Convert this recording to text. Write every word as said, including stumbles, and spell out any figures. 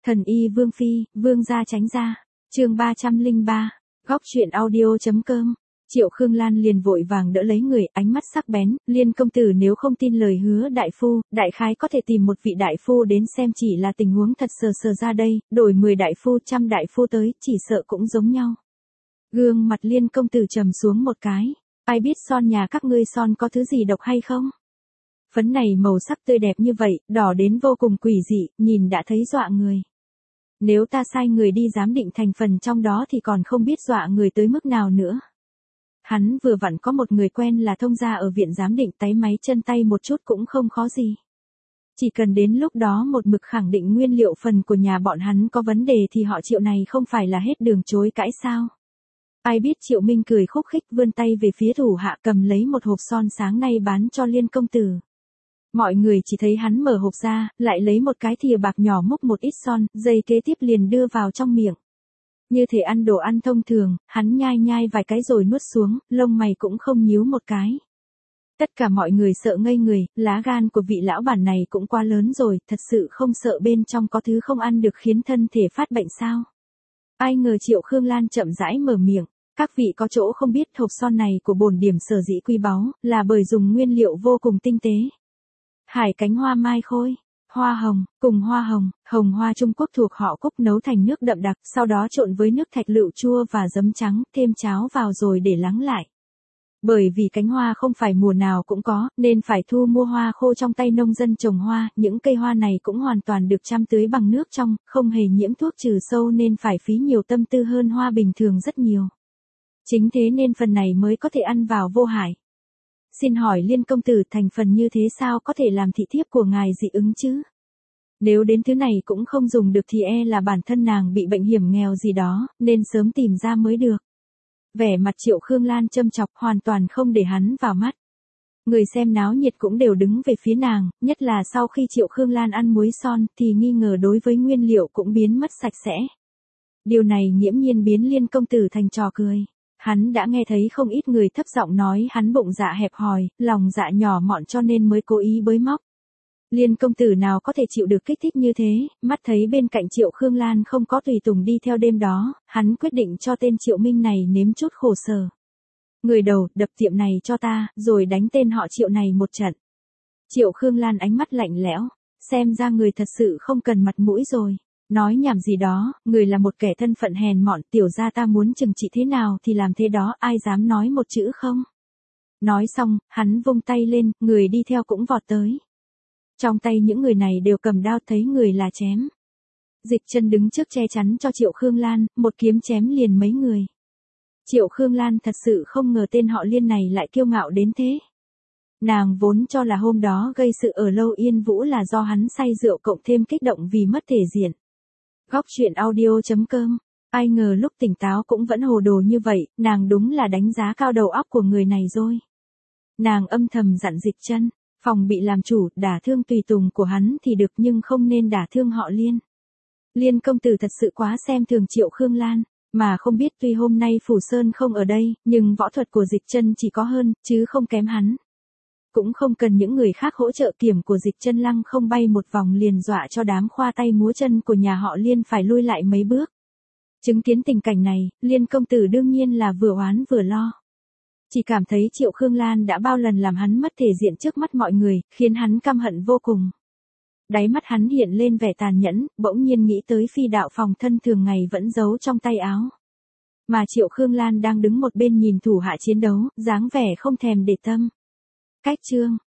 Thần y Vương Phi, Vương gia tránh ra. Chương ba trăm lẻ ba. Góc truyện audio.com. Triệu Khương Lan liền vội vàng đỡ lấy người, ánh mắt sắc bén, Liên công tử nếu không tin lời hứa đại phu, đại khái có thể tìm một vị đại phu đến xem, chỉ là tình huống thật sờ sờ ra đây, đổi mười đại phu, trăm đại phu tới, chỉ sợ cũng giống nhau. Gương mặt Liên công tử trầm xuống một cái, ai biết son nhà các ngươi son có thứ gì độc hay không? Phấn này màu sắc tươi đẹp như vậy, đỏ đến vô cùng quỷ dị, nhìn đã thấy dọa người. Nếu ta sai người đi giám định thành phần trong đó thì còn không biết dọa người tới mức nào nữa. Hắn vừa vặn có một người quen là thông gia ở viện giám định, táy máy chân tay một chút cũng không khó gì. Chỉ cần đến lúc đó một mực khẳng định nguyên liệu phần của nhà bọn hắn có vấn đề thì họ Triệu này không phải là hết đường chối cãi sao. Ai biết Triệu Minh cười khúc khích vươn tay về phía thủ hạ cầm lấy một hộp son sáng nay bán cho Liên công tử. Mọi người chỉ thấy hắn mở hộp ra, lại lấy một cái thìa bạc nhỏ múc một ít son, giây kế tiếp liền đưa vào trong miệng. Như thể ăn đồ ăn thông thường, hắn nhai nhai vài cái rồi nuốt xuống, lông mày cũng không nhíu một cái. Tất cả mọi người sợ ngây người, lá gan của vị lão bản này cũng quá lớn rồi, thật sự không sợ bên trong có thứ không ăn được khiến thân thể phát bệnh sao. Ai ngờ Triệu Khương Lan chậm rãi mở miệng, các vị có chỗ không biết hộp son này của bổn điểm sở dĩ quý báu, là bởi dùng nguyên liệu vô cùng tinh tế. Hải cánh hoa mai khôi, hoa hồng, cùng hoa hồng, hồng hoa Trung Quốc thuộc họ Cúc nấu thành nước đậm đặc, sau đó trộn với nước thạch lựu chua và giấm trắng, thêm cháo vào rồi để lắng lại. Bởi vì cánh hoa không phải mùa nào cũng có, nên phải thu mua hoa khô trong tay nông dân trồng hoa, những cây hoa này cũng hoàn toàn được chăm tưới bằng nước trong, không hề nhiễm thuốc trừ sâu nên phải phí nhiều tâm tư hơn hoa bình thường rất nhiều. Chính thế nên phần này mới có thể ăn vào vô hại. Xin hỏi Liên công tử, thành phần như thế sao có thể làm thị thiếp của ngài dị ứng chứ? Nếu đến thứ này cũng không dùng được thì e là bản thân nàng bị bệnh hiểm nghèo gì đó, nên sớm tìm ra mới được. Vẻ mặt Triệu Khương Lan châm chọc, hoàn toàn không để hắn vào mắt. Người xem náo nhiệt cũng đều đứng về phía nàng, nhất là sau khi Triệu Khương Lan ăn muối son thì nghi ngờ đối với nguyên liệu cũng biến mất sạch sẽ. Điều này nghiễm nhiên biến Liên công tử thành trò cười. Hắn đã nghe thấy không ít người thấp giọng nói hắn bụng dạ hẹp hòi, lòng dạ nhỏ mọn cho nên mới cố ý bới móc. Liên công tử nào có thể chịu được kích thích như thế, mắt thấy bên cạnh Triệu Khương Lan không có tùy tùng đi theo đêm đó, hắn quyết định cho tên Triệu Minh này nếm chút khổ sở. Người đầu, đập tiệm này cho ta, rồi đánh tên họ Triệu này một trận. Triệu Khương Lan ánh mắt lạnh lẽo, xem ra người thật sự không cần mặt mũi rồi. Nói nhảm gì đó, người là một kẻ thân phận hèn mọn, tiểu gia ta muốn trừng trị thế nào thì làm thế đó, ai dám nói một chữ không? Nói xong, hắn vung tay lên, người đi theo cũng vọt tới. Trong tay những người này đều cầm đao, thấy người là chém. Dịch Chân đứng trước che chắn cho Triệu Khương Lan, một kiếm chém liền mấy người. Triệu Khương Lan thật sự không ngờ tên họ Liên này lại kiêu ngạo đến thế. Nàng vốn cho là hôm đó gây sự ở Lâu Yên Vũ là do hắn say rượu cộng thêm kích động vì mất thể diện. Góc truyện audio.com. Ai ngờ lúc tỉnh táo cũng vẫn hồ đồ như vậy, nàng đúng là đánh giá cao đầu óc của người này rồi. Nàng âm thầm dặn Dịch Chân, phòng bị làm chủ, đả thương tùy tùng của hắn thì được nhưng không nên đả thương họ Liên. Liên công tử thật sự quá xem thường Triệu Khương Lan, mà không biết tuy hôm nay Phủ Sơn không ở đây, nhưng võ thuật của Dịch Chân chỉ có hơn, chứ không kém hắn. Cũng không cần những người khác hỗ trợ, kiểm của Dịch Chân lăng không bay một vòng liền dọa cho đám khoa tay múa chân của nhà họ Liên phải lui lại mấy bước. Chứng kiến tình cảnh này, Liên công tử đương nhiên là vừa oán vừa lo. Chỉ cảm thấy Triệu Khương Lan đã bao lần làm hắn mất thể diện trước mắt mọi người, khiến hắn căm hận vô cùng. Đáy mắt hắn hiện lên vẻ tàn nhẫn, bỗng nhiên nghĩ tới phi đạo phòng thân thường ngày vẫn giấu trong tay áo. Mà Triệu Khương Lan đang đứng một bên nhìn thủ hạ chiến đấu, dáng vẻ không thèm để tâm. Cách chương